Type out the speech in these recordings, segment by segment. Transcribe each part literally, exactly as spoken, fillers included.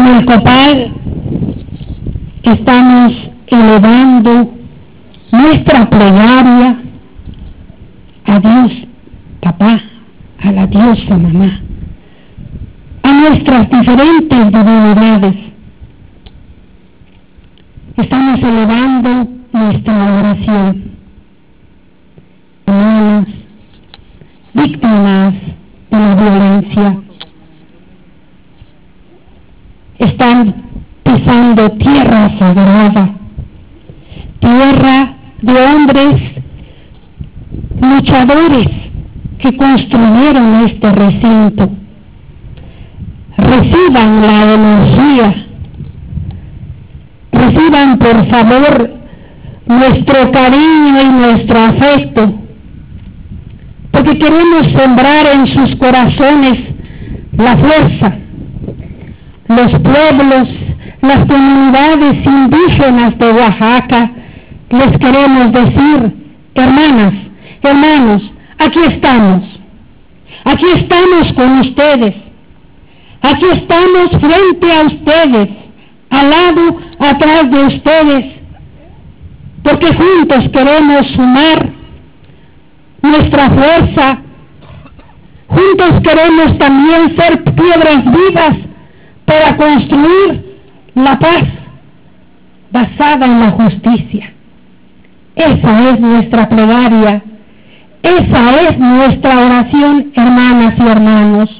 en el copal estamos elevando nuestra plegaria a Dios Papá, a la diosa Mamá, a nuestras diferentes divinidades. Estamos elevando nuestra oración. Hermanos, víctimas de la violencia, están pisando tierra sagrada, tierra de hombres luchadores que construyeron este recinto. Reciban la energía, reciban por favor nuestro cariño y nuestro afecto, porque queremos sembrar en sus corazones la fuerza. Los pueblos, las comunidades indígenas de Oaxaca, les queremos decir, hermanas, hermanos, aquí estamos, aquí estamos con ustedes, aquí estamos frente a ustedes, al lado, atrás de ustedes, porque juntos queremos sumar nuestra fuerza, juntos queremos también ser piedras vivas para construir la paz basada en la justicia. Esa es nuestra plegaria, esa es nuestra oración, hermanas y hermanos.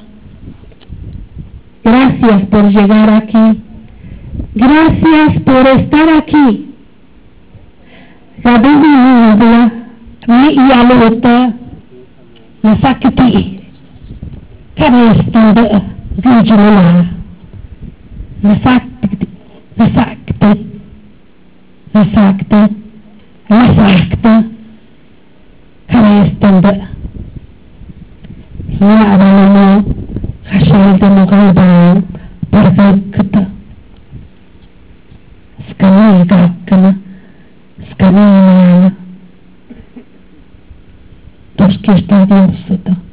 Gracias por llegar aquí, gracias por estar aquí. La divinidad mi yalota nasakti kanestanda gujmala nasakti nasakti nasakti nasakti kanestanda ya abalamo khashalda mugalba pargakta skani gakna skani Dios que está Dios,